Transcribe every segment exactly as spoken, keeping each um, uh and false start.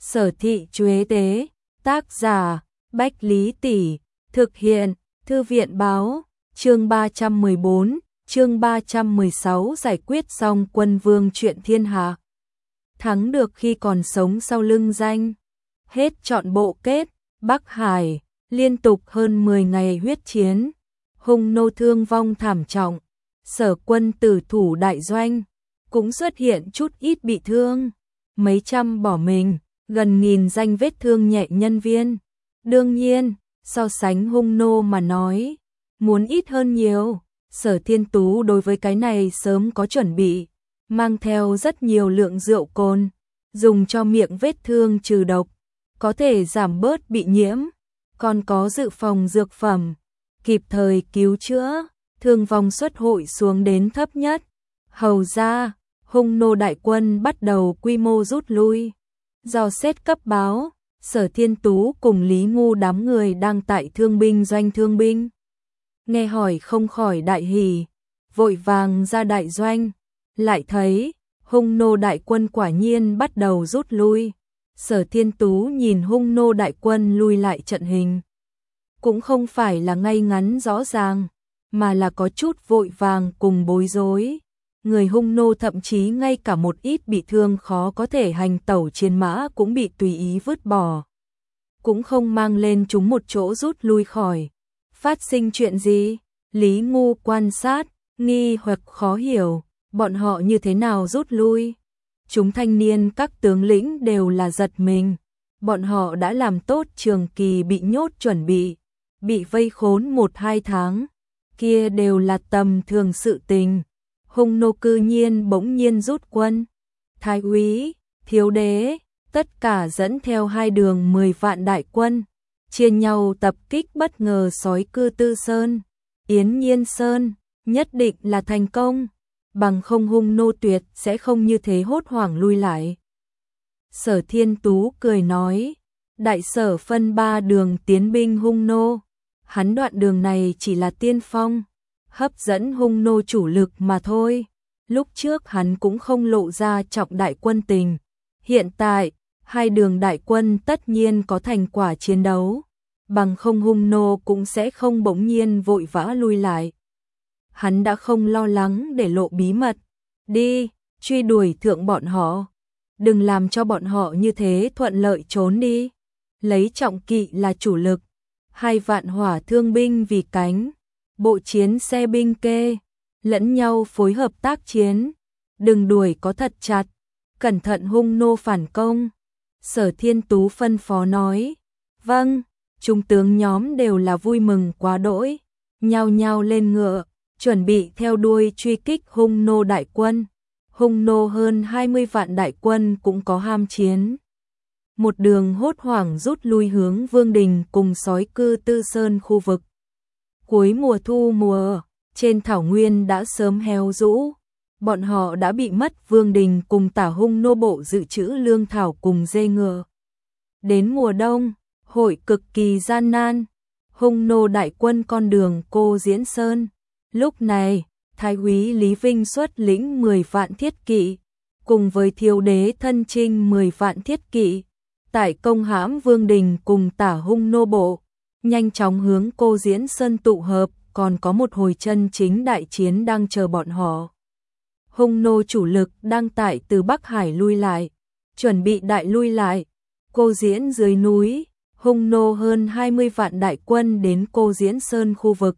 Sở thị Chuế tế, tác giả, Bách Lý Tỷ, thực hiện, Thư viện báo, chương ba trăm mười bốn, chương ba trăm mười sáu giải quyết xong quân vương chuyện thiên hạ. Thắng được khi còn sống sau lưng danh. Hết trọn bộ kết, Bắc Hải, liên tục hơn mười ngày huyết chiến. Hung nô thương vong thảm trọng, Sở quân tử thủ đại doanh, cũng xuất hiện chút ít bị thương. Mấy trăm bỏ mình, gần nghìn danh vết thương nhẹ nhân viên. Đương nhiên, so sánh hung nô mà nói, muốn ít hơn nhiều. Sở Thiên Tú đối với cái này sớm có chuẩn bị, mang theo rất nhiều lượng rượu cồn, dùng cho miệng vết thương trừ độc, có thể giảm bớt bị nhiễm, còn có dự phòng dược phẩm, kịp thời cứu chữa, thương vong suất hội xuống đến thấp nhất. Hầu ra, hung nô đại quân bắt đầu quy mô rút lui. Do xét cấp báo, Sở Thiên Tú cùng Lý Ngu đám người đang tại thương binh doanh thương binh. Nghe hỏi không khỏi đại hỉ, vội vàng ra đại doanh, lại thấy hung nô đại quân quả nhiên bắt đầu rút lui. Sở Thiên Tú nhìn hung nô đại quân lui lại trận hình, cũng không phải là ngay ngắn rõ ràng, mà là có chút vội vàng cùng bối rối. Người hung nô thậm chí ngay cả một ít bị thương khó có thể hành tẩu trên mã cũng bị tùy ý vứt bỏ, cũng không mang lên chúng một chỗ rút lui khỏi. Phát sinh chuyện gì? Lý Ngu quan sát, nghi hoặc khó hiểu, bọn họ như thế nào rút lui? Chúng thanh niên các tướng lĩnh đều là giật mình, bọn họ đã làm tốt trường kỳ bị nhốt chuẩn bị, bị vây khốn một hai tháng, kia đều là tầm thường sự tình. Hung nô cư nhiên bỗng nhiên rút quân. Thái úy, thiếu đế, tất cả dẫn theo hai đường mười vạn đại quân, chia nhau tập kích bất ngờ sói cư Tư Sơn, Yến Nhiên Sơn, nhất định là thành công, bằng không hung nô tuyệt sẽ không như thế hốt hoảng lui lại. Sở Thiên Tú cười nói, đại sở phân ba đường tiến binh hung nô, hắn đoạn đường này chỉ là tiên phong, hấp dẫn hung nô chủ lực mà thôi. Lúc trước hắn cũng không lộ ra trọng đại quân tình, hiện tại hai đường đại quân tất nhiên có thành quả chiến đấu, bằng không hung nô cũng sẽ không bỗng nhiên vội vã lui lại. Hắn đã không lo lắng để lộ bí mật, đi, truy đuổi thượng bọn họ, đừng làm cho bọn họ như thế thuận lợi trốn đi. Lấy trọng kỵ là chủ lực, hai vạn hỏa thương binh vì cánh, bộ chiến xe binh kê, lẫn nhau phối hợp tác chiến, đừng đuổi có thật chặt, cẩn thận hung nô phản công. Sở Thiên Tú phân phó nói, vâng. Trung tướng nhóm đều là vui mừng quá đỗi, nhao nhao lên ngựa, chuẩn bị theo đuôi truy kích hung nô đại quân. Hung nô hơn hai mươi vạn đại quân cũng có ham chiến, một đường hốt hoảng rút lui hướng Vương Đình cùng sói cư Tư Sơn khu vực. Cuối mùa thu mùa, trên thảo nguyên đã sớm héo rũ, bọn họ đã bị mất Vương Đình cùng tả hung nô bộ dự trữ lương thảo cùng dê ngựa. Đến mùa đông, hội cực kỳ gian nan, hung nô đại quân con đường Cô Diễn Sơn. Lúc này, Thái úy Lý Vinh xuất lĩnh mười vạn thiết kỵ, cùng với thiếu đế thân trinh mười vạn thiết kỵ, tại công hãm Vương Đình cùng tả hung nô bộ, nhanh chóng hướng Cô Diễn Sơn tụ hợp, còn có một hồi chân chính đại chiến đang chờ bọn họ. Hung nô chủ lực đang tại từ Bắc Hải lui lại, chuẩn bị đại lui lại. Cô Diễn dưới núi, hung nô hơn hai mươi vạn đại quân đến Cô Diễn Sơn khu vực.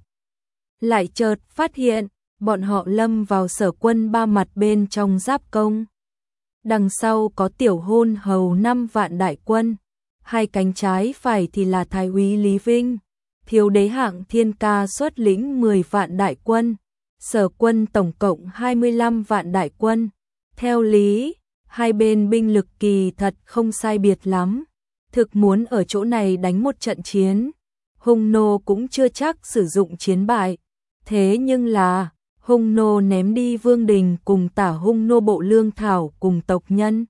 Lại chợt phát hiện, bọn họ lâm vào sở quân ba mặt bên trong giáp công. Đằng sau có tiểu hôn hầu năm vạn đại quân, hai cánh trái phải thì là Thái úy Lý Vinh, thiếu đế hạng Thiên Ca xuất lĩnh mười vạn đại quân, sở quân tổng cộng hai mươi lăm vạn đại quân. Theo lý, hai bên binh lực kỳ thật không sai biệt lắm, thực muốn ở chỗ này đánh một trận chiến, hung nô cũng chưa chắc sử dụng chiến bại. Thế nhưng là, hung nô ném đi Vương Đình cùng tả hung nô bộ lương thảo cùng tộc nhân,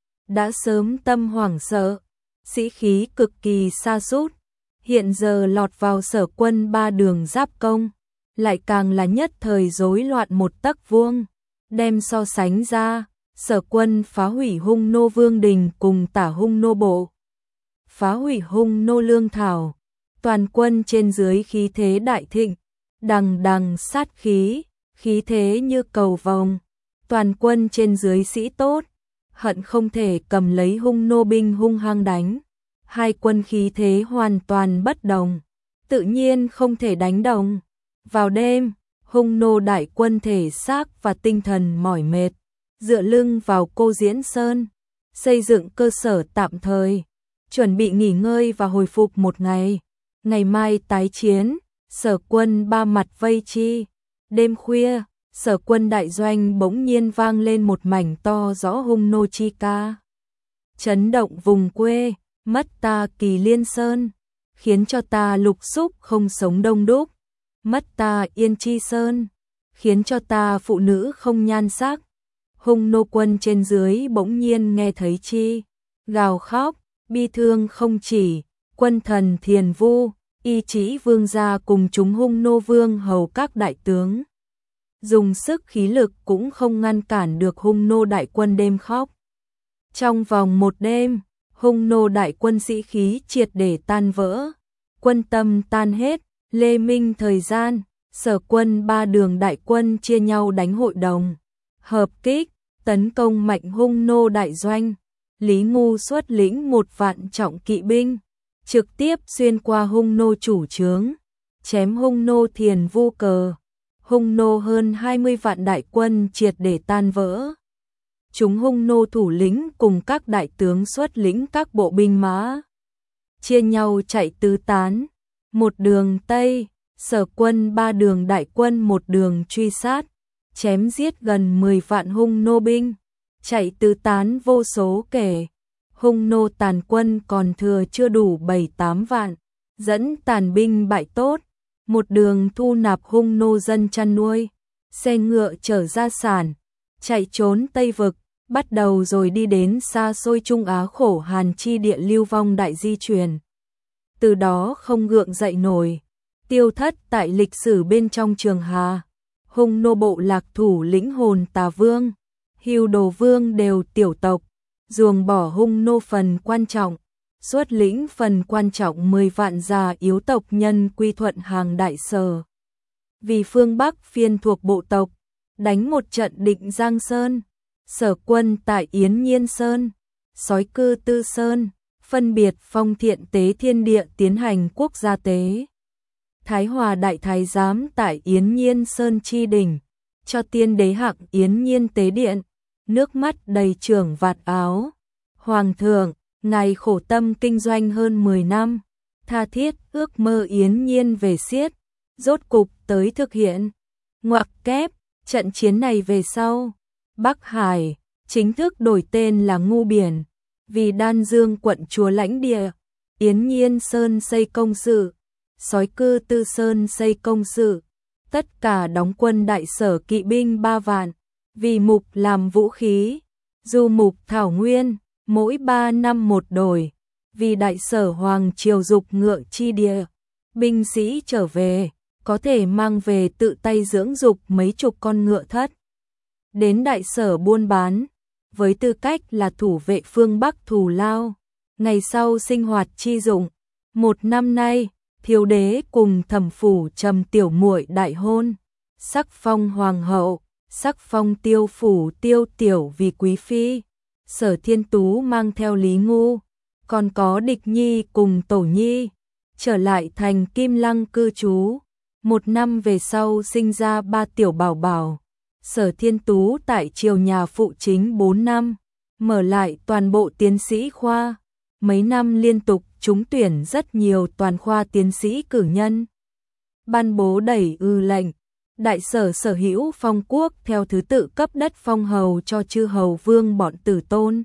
đã sớm tâm hoảng sợ, sĩ khí cực kỳ sa sút, hiện giờ lọt vào sở quân ba đường giáp công, lại càng là nhất thời rối loạn một tấc vuông. Đem so sánh ra, Sở quân phá hủy Hung nô vương đình cùng Tả Hung nô bộ, phá hủy Hung nô lương thảo, toàn quân trên dưới khí thế đại thịnh, đằng đằng sát khí, khí thế như cầu vồng, toàn quân trên dưới sĩ tốt, hận không thể cầm lấy Hung nô binh hung hăng đánh. Hai quân khí thế hoàn toàn bất đồng, tự nhiên không thể đánh đồng. Vào đêm, Hung nô đại quân thể xác và tinh thần mỏi mệt, dựa lưng vào Cô Diễn Sơn, xây dựng cơ sở tạm thời, chuẩn bị nghỉ ngơi và hồi phục một ngày. Ngày mai tái chiến, Sở quân ba mặt vây chi. Đêm khuya, Sở quân đại doanh bỗng nhiên vang lên một mảnh to rõ Hung nô chi ca. Chấn động vùng quê, mất ta Kỳ Liên Sơn, khiến cho ta Lục Xúc không sống đông đúc, mất ta Yên Chi Sơn, khiến cho ta phụ nữ không nhan sắc. Hung nô quân trên dưới bỗng nhiên nghe thấy chi, gào khóc, bi thương không chỉ, quân thần Thiền Vu, Y Chỉ vương gia cùng chúng Hung nô vương hầu các đại tướng. Dùng sức khí lực cũng không ngăn cản được Hung nô đại quân đêm khóc. Trong vòng một đêm, Hung nô đại quân sĩ khí triệt để tan vỡ, quân tâm tan hết. Lê Minh thời gian, Sở quân ba đường đại quân chia nhau đánh hội đồng, hợp kích, tấn công mạnh Hung nô đại doanh. Lý Ngu xuất lĩnh một vạn trọng kỵ binh, trực tiếp xuyên qua Hung nô chủ trướng, chém Hung nô Thiền Vu cờ. Hung nô hơn hai mươi vạn đại quân triệt để tan vỡ. Chúng Hung nô thủ lĩnh cùng các đại tướng xuất lĩnh các bộ binh mã, chia nhau chạy tứ tán. Một đường Tây, Sở quân ba đường đại quân một đường truy sát, chém giết gần mười vạn Hung nô binh, chạy tứ tán vô số kể. Hung nô tàn quân còn thừa chưa đủ bảy tám vạn, dẫn tàn binh bại tốt, một đường thu nạp Hung nô dân chăn nuôi, xe ngựa chở gia sản, chạy trốn Tây vực, bắt đầu rồi đi đến xa xôi Trung Á khổ hàn chi địa lưu vong đại di truyền. Từ đó không gượng dậy nổi, tiêu thất tại lịch sử bên trong Trường Hà. Hung nô bộ lạc thủ lĩnh Hồn Tà Vương, Hưu Đồ Vương đều tiểu tộc, ruồng bỏ Hung nô phần quan trọng, xuất lĩnh phần quan trọng mười vạn già yếu tộc nhân quy thuận hàng Đại Sở. Vì phương Bắc phiên thuộc bộ tộc, đánh một trận Định Giang Sơn, Sở quân tại Yến Nhiên Sơn, Sói Cư Tư Sơn, phân biệt phong thiện tế thiên địa tiến hành quốc gia tế. Thái Hòa đại thái giám tại Yến Nhiên Sơn chi đỉnh, cho tiên đế hạng Yến Nhiên tế điện, nước mắt đầy trưởng vạt áo. Hoàng thượng, ngài khổ tâm kinh doanh hơn mười năm, tha thiết ước mơ Yến Nhiên về xiết, rốt cục tới thực hiện. Ngoặc kép, trận chiến này về sau, Bắc Hải chính thức đổi tên là Ngu Biển, vì Đan Dương quận chúa lãnh địa. Yến Nhiên Sơn xây công sự, Sói Cư Tư Sơn xây công sự, tất cả đóng quân Đại Sở kỵ binh ba vạn, vì mục làm vũ khí. Du mục thảo nguyên, mỗi ba năm một đổi, vì Đại Sở hoàng triều dục ngựa chi địa, binh sĩ trở về, có thể mang về tự tay dưỡng dục mấy chục con ngựa thất. Đến Đại Sở buôn bán, với tư cách là thủ vệ phương Bắc thù lao, ngày sau sinh hoạt chi dụng. Một năm nay, Thiếu đế cùng Thẩm phủ Trầm tiểu muội đại hôn, sắc phong hoàng hậu, sắc phong Tiêu phủ Tiêu tiểu vì quý phi. Sở Thiên Tú mang theo Lý Ngu, còn có Địch Nhi cùng Tổ Nhi, trở lại thành Kim Lăng cư trú. Một năm về sau sinh ra ba tiểu bảo bảo. Sở Thiên Tú tại triều nhà phụ chính bốn năm, mở lại toàn bộ tiến sĩ khoa. Mấy năm liên tục trúng tuyển rất nhiều toàn khoa tiến sĩ cử nhân. Ban bố đẩy ư lệnh, Đại Sở sở hữu phong quốc theo thứ tự cấp đất phong hầu cho chư hầu vương bọn tử tôn.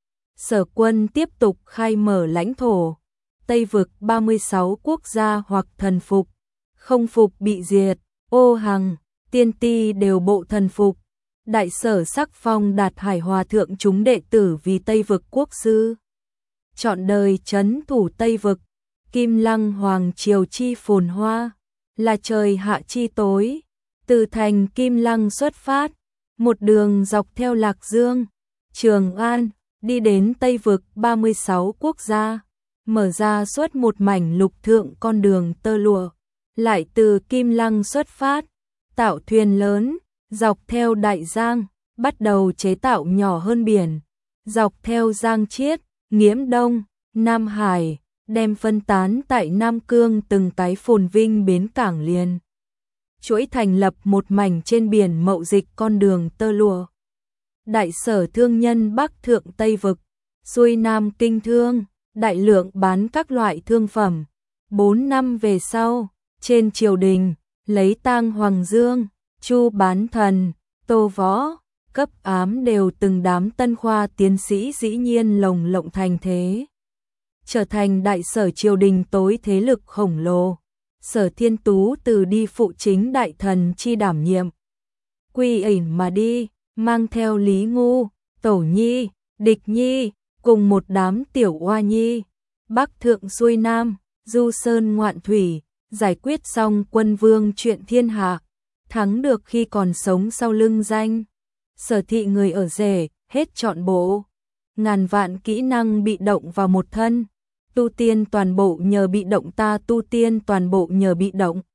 Sở quân tiếp tục khai mở lãnh thổ, Tây vực ba mươi sáu quốc gia hoặc thần phục, không phục bị diệt. Ô Hằng, Tiên Ti đều bộ thần phục. Đại Sở sắc phong Đạt Hải Hòa thượng chúng đệ tử vì Tây vực quốc sư, trọn đời trấn thủ Tây vực. Kim Lăng hoàng triều chi phồn hoa, là trời hạ chi tối. Từ thành Kim Lăng xuất phát, một đường dọc theo Lạc Dương, Trường An, đi đến Tây vực ba mươi sáu quốc gia, mở ra suốt một mảnh lục thượng con đường tơ lụa, lại từ Kim Lăng xuất phát, tạo thuyền lớn, dọc theo Đại Giang, bắt đầu chế tạo nhỏ hơn biển, dọc theo Giang Chiết, Nghiễm Đông, Nam Hải, đem phân tán tại Nam Cương từng cái phồn vinh bến cảng liền. Chuỗi thành lập một mảnh trên biển mậu dịch con đường tơ lụa. Đại sở thương nhân Bắc Thượng Tây Vực, xuôi Nam kinh thương, đại lượng bán các loại thương phẩm. Bốn năm về sau, trên triều đình, lấy Tang Hoàng Dương, Chu Bán Thần, Tô Võ, cấp ám đều từng đám tân khoa tiến sĩ dĩ nhiên lồng lộng thành thế. Trở thành đại sở triều đình tối thế lực khổng lồ. Sở Thiên Tú từ đi phụ chính đại thần chi đảm nhiệm. Quy ẩn mà đi, mang theo Lý Ngu, Tổ Nhi, Địch Nhi, cùng một đám tiểu oa nhi. Bắc thượng xuôi Nam, du sơn ngoạn thủy, giải quyết xong quân vương chuyện thiên hạ. Thắng được khi còn sống sau lưng danh. Sở thị người ở rể, hết trọn bộ. Ngàn vạn kỹ năng bị động vào một thân. Tu tiên toàn bộ nhờ bị động ta tu tiên toàn bộ nhờ bị động.